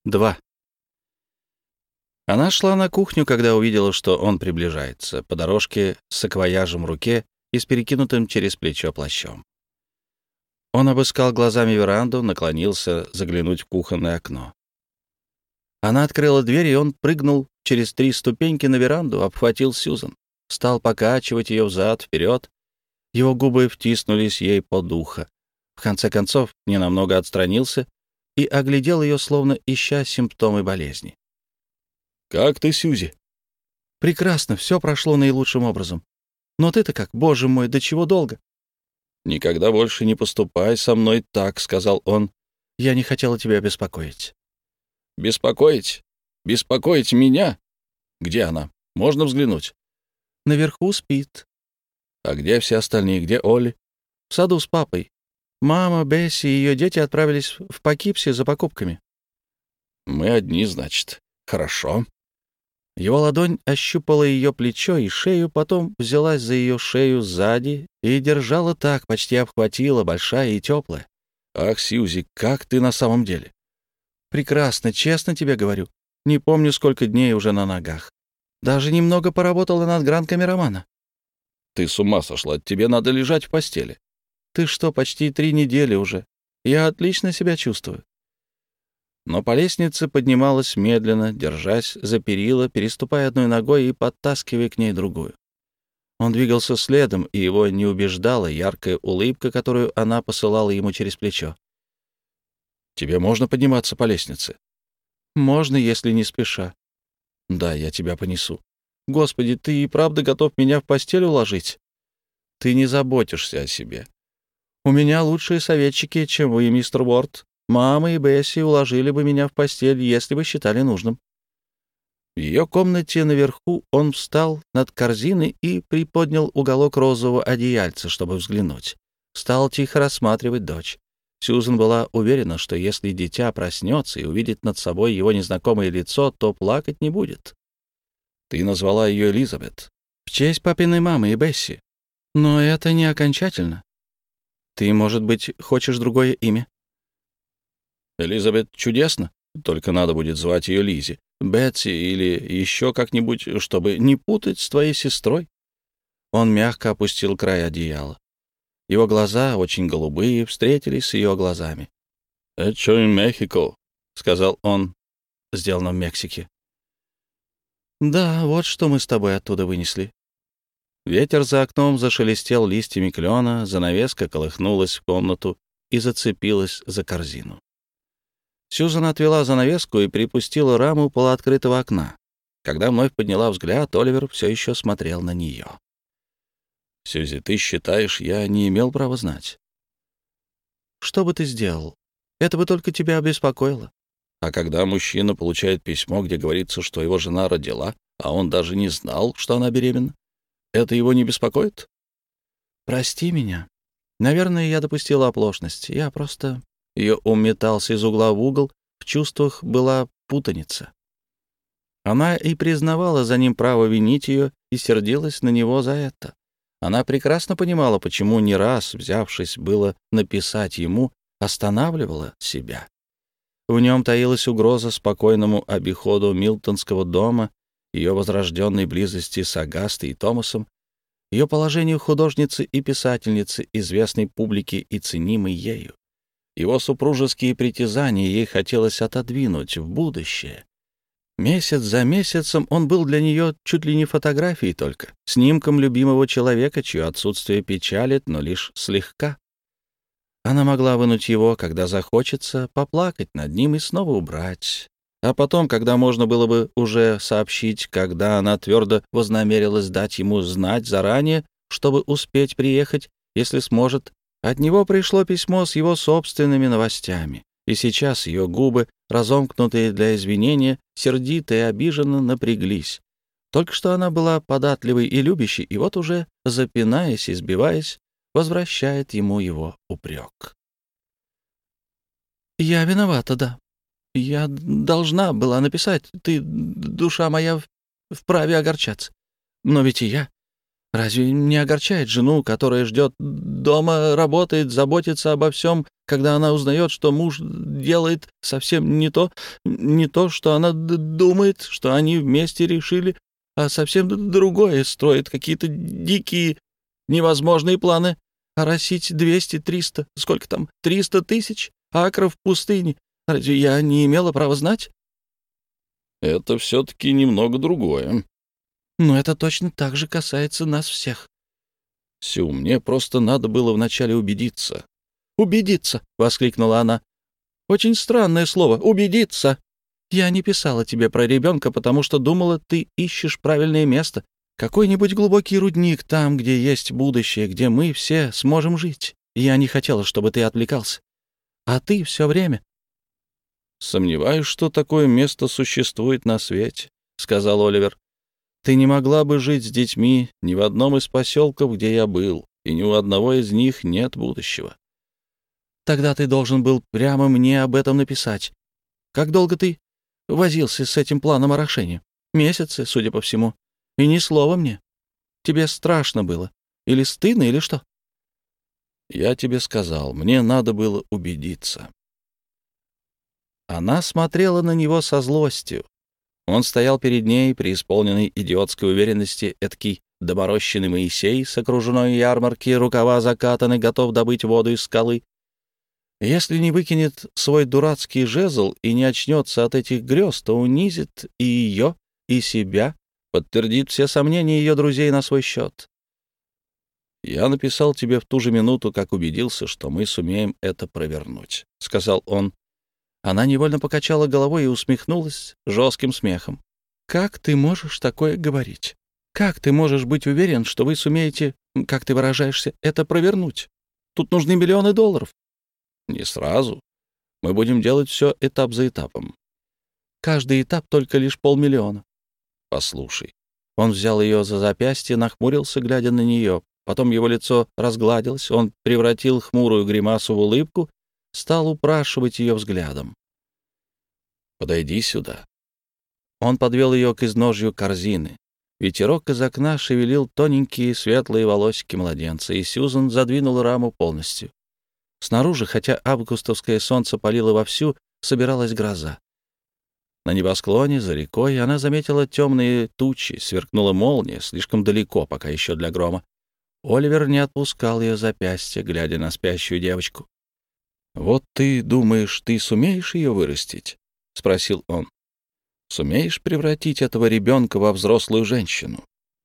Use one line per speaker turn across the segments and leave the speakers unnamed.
2. Она шла на кухню, когда увидела, что он приближается, по дорожке с саквояжем в руке и с перекинутым через плечо плащом. Он обыскал глазами веранду, наклонился заглянуть в кухонное окно. Она открыла дверь, и он прыгнул через 3 ступеньки на веранду, обхватил Сьюзан, стал покачивать ее взад-вперед. Его губы втиснулись ей под ухо. В конце концов, ненамного отстранился и оглядел ее, словно ища симптомы болезни. «Как ты, Сьюзи?» «Прекрасно, все прошло наилучшим образом. Но ты-то как, боже мой, до чего долго?» «Никогда больше не поступай со мной так», — сказал он. «Я не хотела тебя беспокоить». «Беспокоить? Беспокоить меня? Где она? Можно взглянуть?» «Наверху спит». «А где все остальные? Где Олли?» «В саду с папой. Мама, Бесси и ее дети отправились в Покипси за покупками». «Мы одни, значит. Хорошо». Его ладонь ощупала ее плечо и шею, потом взялась за ее шею сзади и держала так, почти обхватила, большая и теплая. «Ах, Сьюзи, как ты на самом деле?» «Прекрасно, честно тебе говорю. Не помню, сколько дней уже на ногах. Даже немного поработала над гранками романа». «Ты с ума сошла, тебе надо лежать в постели». «Ты что, почти 3 недели уже. Я отлично себя чувствую». Но по лестнице поднималась медленно, держась за перила, переступая одной ногой и подтаскивая к ней другую. Он двигался следом, и его не убеждала яркая улыбка, которую она посылала ему через плечо. «Тебе можно подниматься по лестнице?» «Можно, если не спеша». «Да, я тебя понесу». «Господи, ты и правда готов меня в постель уложить?» «Ты не заботишься о себе». «У меня лучшие советчики, чем вы, мистер Уорд. Мама и Бесси уложили бы меня в постель, если бы считали нужным». В ее комнате наверху он встал над корзиной и приподнял уголок розового одеяльца, чтобы взглянуть. Стал тихо рассматривать дочь. Сьюзан была уверена, что если дитя проснется и увидит над собой его незнакомое лицо, то плакать не будет. «Ты назвала ее Элизабет?» «В честь папиной мамы и Бесси. Но это не окончательно. Ты, может быть, хочешь другое имя?» «Элизабет чудесно, только надо будет звать ее Лизи, Бетси или еще как-нибудь, чтобы не путать с твоей сестрой». Он мягко опустил край одеяла. Его глаза, очень голубые, встретились с ее глазами. «Hecho en México», — сказал он, сделано в Мексике. «Да, вот что мы с тобой оттуда вынесли». Ветер за окном зашелестел листьями клена, занавеска колыхнулась в комнату и зацепилась за корзину. Сьюзан отвела занавеску и припустила раму полуоткрытого окна. Когда вновь подняла взгляд, Оливер все еще смотрел на нее. «Сьюзи, ты считаешь, я не имел права знать?» «Что бы ты сделал? Это бы только тебя обеспокоило». «А когда мужчина получает письмо, где говорится, что его жена родила, а он даже не знал, что она беременна, это его не беспокоит?» «Прости меня. Наверное, я допустила оплошность. Я просто...» Ее ум метался из угла в угол, в чувствах была путаница. Она и признавала за ним право винить ее и сердилась на него за это. Она прекрасно понимала, почему не раз, взявшись было написать ему, останавливала себя. В нем таилась угроза спокойному обиходу Милтонского дома, ее возрожденной близости с Агастой и Томасом, ее положению художницы и писательницы, известной публике и ценимой ею. Его супружеские притязания ей хотелось отодвинуть в будущее. Месяц за месяцем он был для нее чуть ли не фотографией только, снимком любимого человека, чье отсутствие печалит, но лишь слегка. Она могла вынуть его, когда захочется, поплакать над ним и снова убрать. А потом, когда можно было бы уже сообщить, когда она твердо вознамерилась дать ему знать заранее, чтобы успеть приехать, если сможет, от него пришло письмо с его собственными новостями, и сейчас ее губы, разомкнутые для извинения, сердито и обиженно напряглись. Только что она была податливой и любящей, и вот уже, запинаясь и сбиваясь, возвращает ему его упрек. «Я виновата, да. Я должна была написать. Ты, душа моя, вправе огорчаться. Но ведь и я. Разве не огорчает жену, которая ждет дома, работает, заботится обо всем когда она узнает, что муж делает совсем не то, что она думает, что они вместе решили, а совсем другое, строит какие-то дикие, невозможные планы оросить 200, 300, сколько там, 300 тысяч акров пустыни. Разве я не имела права знать?
Это все-таки немного другое.
Но это точно так же касается нас всех.
Сю, мне просто надо было вначале убедиться.
«Убедиться!» — воскликнула она. «Очень странное слово — убедиться. Я не писала тебе про ребенка, потому что думала, ты ищешь правильное место, какой-нибудь глубокий рудник там, где есть будущее, где мы все сможем жить. Я не хотела, чтобы ты отвлекался. А ты все время...»
«Сомневаюсь, что такое место существует на свете», — сказал Оливер.
«Ты не могла бы жить с детьми ни в одном из поселков, где я был, и ни у одного из них нет будущего. Тогда ты должен был прямо мне об этом написать. Как долго ты возился с этим планом орошения? Месяцы, судя по всему. И ни слова мне. Тебе страшно было? Или стыдно, или что?»
«Я тебе сказал, мне надо было убедиться».
Она смотрела на него со злостью. Он стоял перед ней, преисполненный идиотской уверенности, эдакий доморощенный Моисей с окружной ярмарки, рукава закатаны, готов добыть воду из скалы. Если не выкинет свой дурацкий жезл и не очнется от этих грез, то унизит и ее, и себя, подтвердит все сомнения ее друзей на свой счет.
«Я написал тебе в ту же минуту, как убедился, что мы сумеем это провернуть», — сказал он.
Она невольно покачала головой и усмехнулась жестким смехом. «Как ты можешь такое говорить? Как ты можешь быть уверен, что вы сумеете, как ты выражаешься, это провернуть? Тут нужны миллионы долларов».
«Не сразу. Мы будем делать все этап за этапом».
«Каждый этап только лишь 500 000.
«Послушай».
Он взял ее за запястье, нахмурился, глядя на нее. Потом его лицо разгладилось, он превратил хмурую гримасу в улыбку, стал упрашивать ее взглядом.
«Подойди сюда».
Он подвел ее к изножью корзины. Ветерок из окна шевелил тоненькие светлые волосики младенца, и Сьюзан задвинула раму полностью. Снаружи, хотя августовское солнце палило вовсю, собиралась гроза. На небосклоне, за рекой, она заметила темные тучи, сверкнула молния, слишком далеко, пока еще для грома. Оливер не отпускал ее запястья, глядя на спящую девочку.
«Вот ты думаешь, ты сумеешь ее вырастить?» — спросил он. «Сумеешь превратить этого ребенка во взрослую женщину?»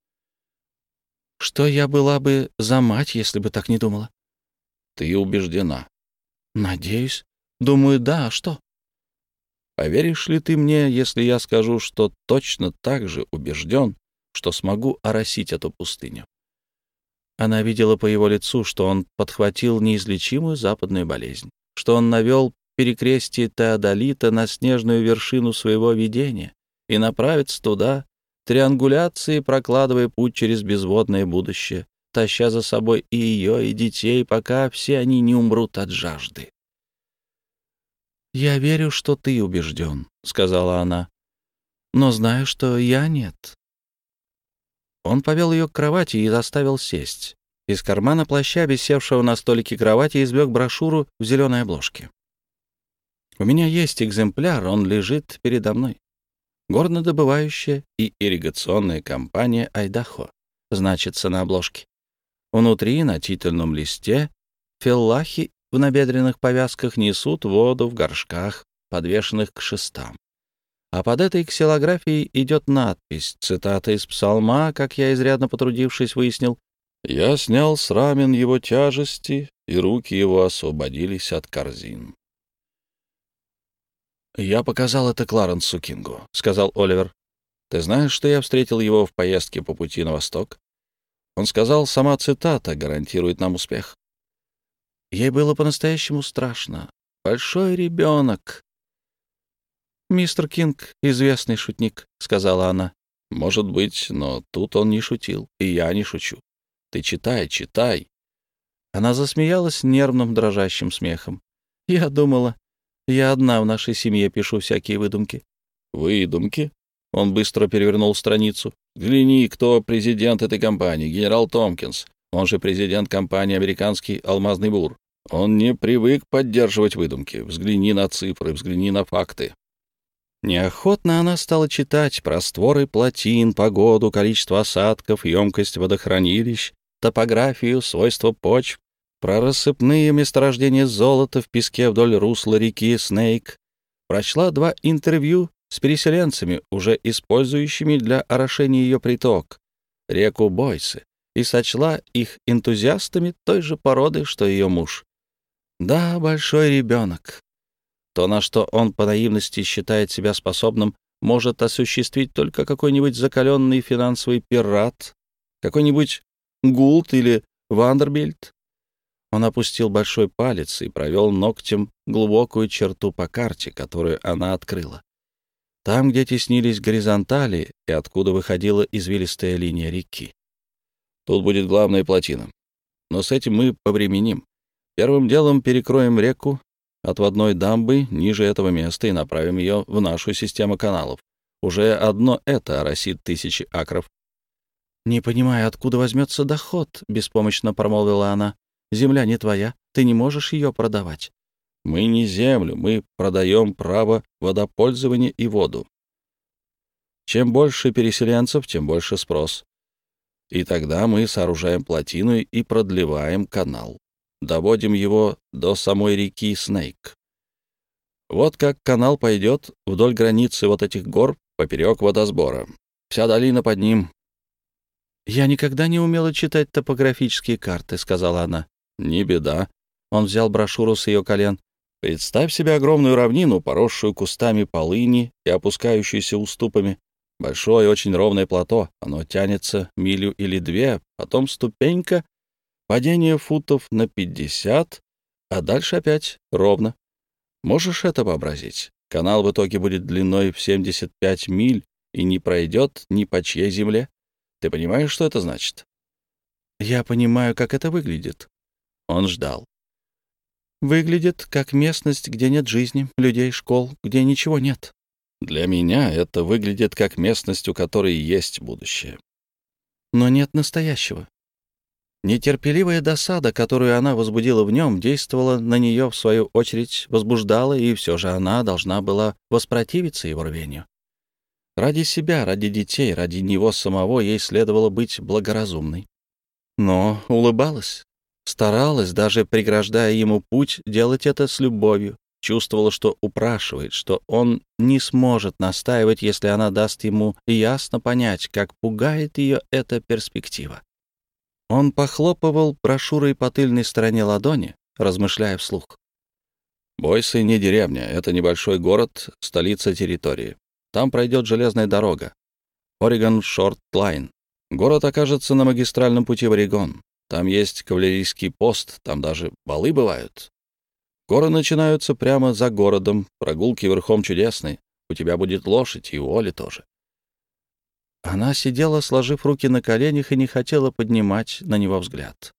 «Что я была бы за мать, если бы так не думала?»
«Ты убеждена?»
«Надеюсь. Думаю, да. А что?»
«Поверишь ли ты мне, если я скажу, что точно так же убежден, что смогу оросить эту пустыню?»
Она видела по его лицу, что он подхватил неизлечимую западную болезнь, что он навел перекрестие Теодолита на снежную вершину своего видения и направится туда, триангуляцией прокладывая путь через безводное будущее, таща за собой и ее, и детей, пока все они не умрут от жажды. «Я верю, что ты убежден», — сказала она, — «но знаю, что я нет». Он повел ее к кровати и заставил сесть. Из кармана плаща, висевшего на столике кровати, извлек брошюру в зеленой обложке. «У меня есть экземпляр, он лежит передо мной. Горнодобывающая и ирригационная компания «Айдахо» значится на обложке. Внутри, на титульном листе, феллахи в набедренных повязках несут воду в горшках, подвешенных к шестам. А под этой ксилографией идет надпись, цитата из псалма, как я, изрядно потрудившись, выяснил:
«Я снял с рамен его тяжести, и руки его освободились от корзин».
«Я показал это Кларенсу Кингу», — сказал Оливер. «Ты знаешь, что я встретил его в поездке по пути на восток? Он сказал, сама цитата гарантирует нам успех. Ей было по-настоящему страшно. Большой ребенок». «Мистер Кинг — известный шутник», — сказала она.
«Может быть, но тут он не шутил, и я не шучу. Ты читай, читай».
Она засмеялась нервным дрожащим смехом. «Я думала, я одна в нашей семье пишу всякие выдумки».
«Выдумки?» Он быстро перевернул страницу. «Взгляни, кто президент этой компании. Генерал Томпкинс. Он же президент компании «Американский алмазный бур». Он не привык поддерживать выдумки. Взгляни на цифры, взгляни на факты. Неохотно она стала читать про створы плотин, погоду, количество осадков, емкость водохранилищ, топографию, свойства почв, про рассыпные месторождения золота в песке вдоль русла реки Снейк. Прочла 2 интервью с переселенцами, уже использующими для орошения ее приток, реку Бойсы, и сочла их энтузиастами той же породы, что ее муж. Да, большой ребенок. То, на что он по наивности считает себя способным, может осуществить только какой-нибудь закаленный финансовый пират, какой-нибудь Гулт или Вандербильт. Он опустил большой палец и провел ногтем глубокую черту по карте, которую она открыла. Там, где теснились горизонтали и откуда выходила извилистая линия реки. Тут будет главная плотина. Но с этим мы повременим. Первым делом перекроем реку отводной дамбы ниже этого места и направим ее в нашу систему каналов. Уже одно это оросит тысячи акров. «Не понимаю, откуда возьмется доход», — беспомощно промолвила она. «Земля не твоя, ты не можешь ее продавать». «Мы не землю, мы продаем право водопользования и воду. Чем больше переселенцев, тем больше спрос. И тогда мы сооружаем плотину и продлеваем канал. Доводим его до самой реки Снейк. Вот как канал пойдет вдоль границы вот этих гор поперек водосбора. Вся долина под ним». «Я никогда не умела читать топографические карты», — сказала она. «Не беда». Он взял брошюру с ее колен. «Представь себе огромную равнину, поросшую кустами полыни и опускающуюся уступами. Большое, очень ровное плато. Оно тянется милю или 2, потом ступенька, падение футов на 50, а дальше опять ровно. Можешь это вообразить? Канал в итоге будет длиной в 75 миль и не пройдет ни по чьей земле. Ты понимаешь, что это значит?» «Я понимаю, как это выглядит». Он ждал. «Выглядит как местность, где нет жизни, людей, школ, где ничего нет». «Для меня это выглядит как местность, у которой есть будущее». «Но нет настоящего». Нетерпеливая досада, которую она возбудила в нем, действовала на нее, в свою очередь, возбуждала, и все же она должна была воспротивиться его рвению. Ради себя, ради детей, ради него самого ей следовало быть благоразумной. Но улыбалась, старалась, даже преграждая ему путь, делать это с любовью, чувствовала, что упрашивает, что он не сможет настаивать, если она даст ему ясно понять, как пугает ее эта перспектива. Он похлопывал брошюрой по тыльной стороне ладони, размышляя вслух. «Бойсы не деревня, это небольшой город, столица территории. Там пройдет железная дорога. Oregon Short Line. Город окажется на магистральном пути в Орегон. Там есть кавалерийский пост, там даже балы бывают. Горы начинаются прямо за городом, прогулки верхом чудесные. У тебя будет лошадь, и у Оли тоже». Она сидела, сложив руки на коленях, и не хотела поднимать на него взгляд.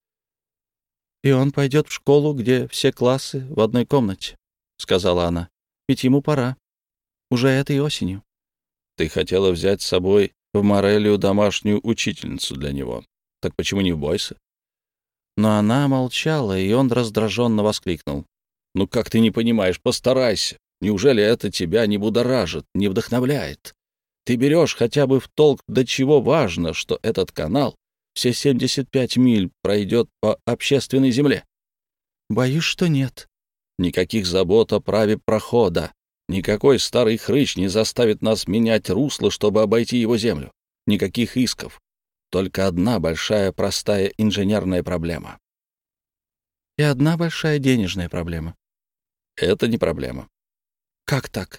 «И он пойдет в школу, где все классы в одной комнате», — сказала она. «Ведь ему пора. Уже этой осенью». «Ты хотела взять с собой в Морелию домашнюю учительницу для него. Так почему не в Бойсе?» Но она молчала, и он раздраженно воскликнул. «Ну как ты не понимаешь? Постарайся. Неужели это тебя не будоражит, не вдохновляет? Ты берешь хотя бы в толк, до чего важно, что этот канал все 75 миль пройдет по общественной земле?» «Боюсь, что нет». «Никаких забот о праве прохода. Никакой старый хрыч не заставит нас менять русло, чтобы обойти его землю. Никаких исков. Только одна большая простая инженерная проблема». «И одна большая денежная проблема». «Это не проблема». «Как так?»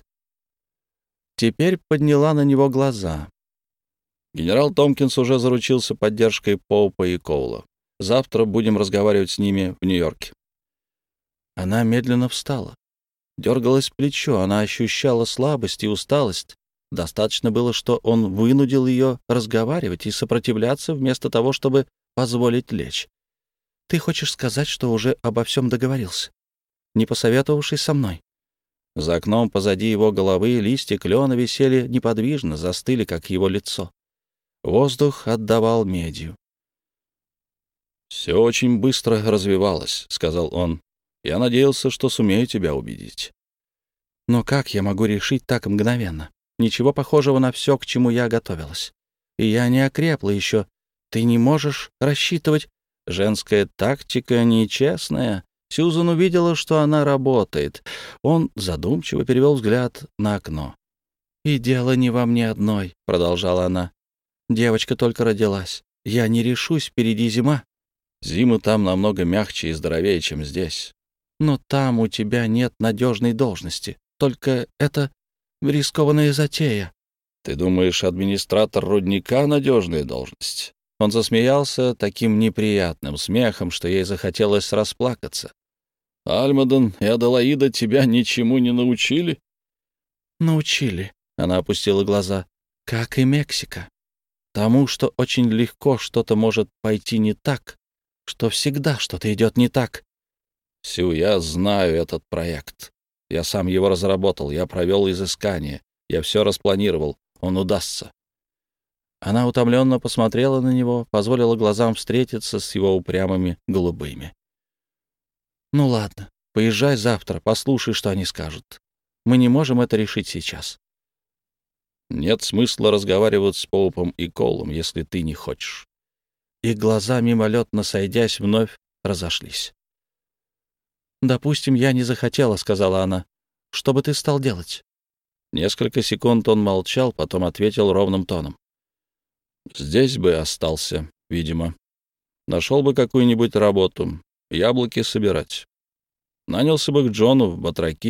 Теперь подняла на него глаза. «Генерал Томпкинс уже заручился поддержкой Поупа и Коула. Завтра будем разговаривать с ними в Нью-Йорке». Она медленно встала. Дергалось плечо, она ощущала слабость и усталость. Достаточно было, что он вынудил ее разговаривать и сопротивляться вместо того, чтобы позволить лечь. «Ты хочешь сказать, что уже обо всем договорился, не посоветовавшись со мной?» За окном позади его головы листья клена висели неподвижно, застыли, как его лицо. Воздух отдавал медью. «Все очень быстро развивалось», — сказал он. «Я надеялся, что сумею тебя убедить».
«Но как я могу решить так мгновенно? Ничего похожего на все, к чему я готовилась. И я не окрепла еще. Ты не можешь рассчитывать. Женская тактика нечестная». Сьюзан увидела, что она работает. Он задумчиво перевел взгляд на окно. «И дело не во мне одной», — продолжала она. «Девочка только родилась. Я не решусь, впереди зима».
«Зимы там намного мягче и здоровее, чем здесь».
«Но там у тебя нет надежной должности. Только это рискованная затея».
«Ты думаешь, администратор рудника — надежная должность?»
Он засмеялся таким неприятным смехом, что ей захотелось расплакаться.
«Альмадон и Аделаида тебя ничему не научили?»
«Научили», — она опустила глаза, — «как и Мексика. Тому, что очень легко что-то может пойти не так, что всегда что-то идет не так».
«Сю, я знаю этот проект. Я сам его разработал, я провел изыскание, я все распланировал, он удастся».
Она утомленно посмотрела на него, позволила глазам встретиться с его упрямыми голубыми. «Ну ладно, поезжай завтра, послушай, что они скажут. Мы не можем это решить сейчас».
«Нет смысла разговаривать с Поупом и Колом, если ты не хочешь».
Их глаза, мимолетно сойдясь, вновь разошлись. «Допустим, я не захотела», — сказала она. «Что бы ты стал делать?»
Несколько секунд он молчал, потом ответил ровным тоном. «Здесь бы остался, видимо. Нашел бы какую-нибудь работу, яблоки собирать. Нанялся бы к Джону в батраки».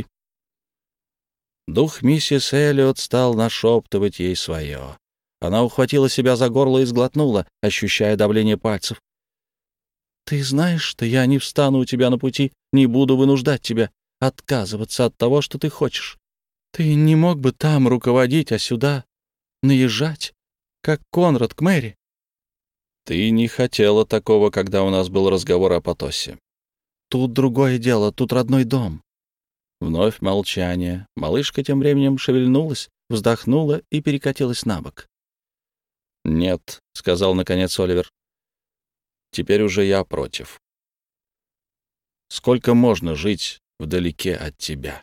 Дух миссис Эллиот стал нашептывать ей свое. Она ухватила себя за горло и сглотнула, ощущая давление пальцев. «Ты знаешь, что я не встану у тебя на пути, не буду вынуждать тебя отказываться от того, что ты хочешь. Ты не мог бы там руководить, а сюда наезжать, как Конрад к Мэри».
«Ты не хотела такого, когда у нас был разговор о Потосе».
«Тут другое дело, тут родной дом». Вновь молчание. Малышка тем временем шевельнулась, вздохнула и перекатилась на бок.
«Нет», — сказал наконец Оливер. «Теперь уже я против. Сколько можно жить вдалеке от тебя?»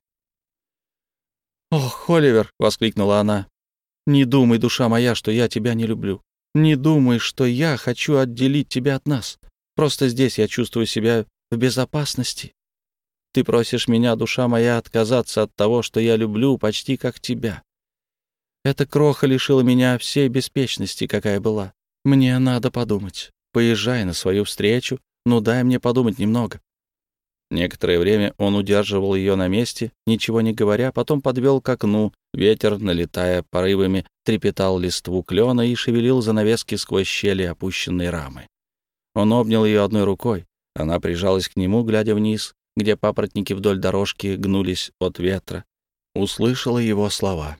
«Ох, Оливер!» — воскликнула она. «Не думай, душа моя, что я тебя не люблю. Не думай, что я хочу отделить тебя от нас. Просто здесь я чувствую себя в безопасности. Ты просишь меня, душа моя, отказаться от того, что я люблю, почти как тебя. Эта кроха лишила меня всей беспечности, какая была. Мне надо подумать. Поезжай на свою встречу, но дай мне подумать немного». Некоторое время он удерживал ее на месте, ничего не говоря, потом подвел к окну. Ветер, налетая порывами, трепетал листву клена и шевелил занавески сквозь щели опущенной рамы. Он обнял ее одной рукой. Она прижалась к нему, глядя вниз, где папоротники вдоль дорожки гнулись от ветра. Услышала его слова.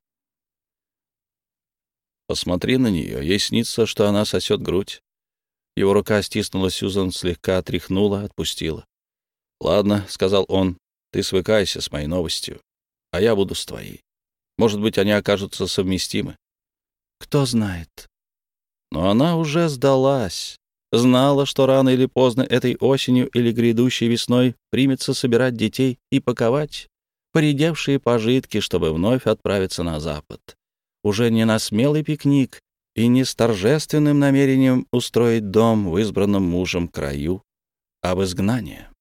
«Посмотри на нее, ей снится, что она сосет грудь».
Его рука стиснула Сьюзан, слегка отряхнула, отпустила.
«Ладно», — сказал он, — «ты свыкайся с моей новостью, а я буду с твоей. Может быть, они окажутся совместимы».
«Кто знает».
Но она уже сдалась. Знала, что рано или поздно этой осенью или грядущей весной примется собирать детей и паковать поредевшие пожитки, чтобы вновь отправиться на запад. Уже не на смелый пикник и не с торжественным намерением устроить дом в избранном мужем краю, а в изгнание.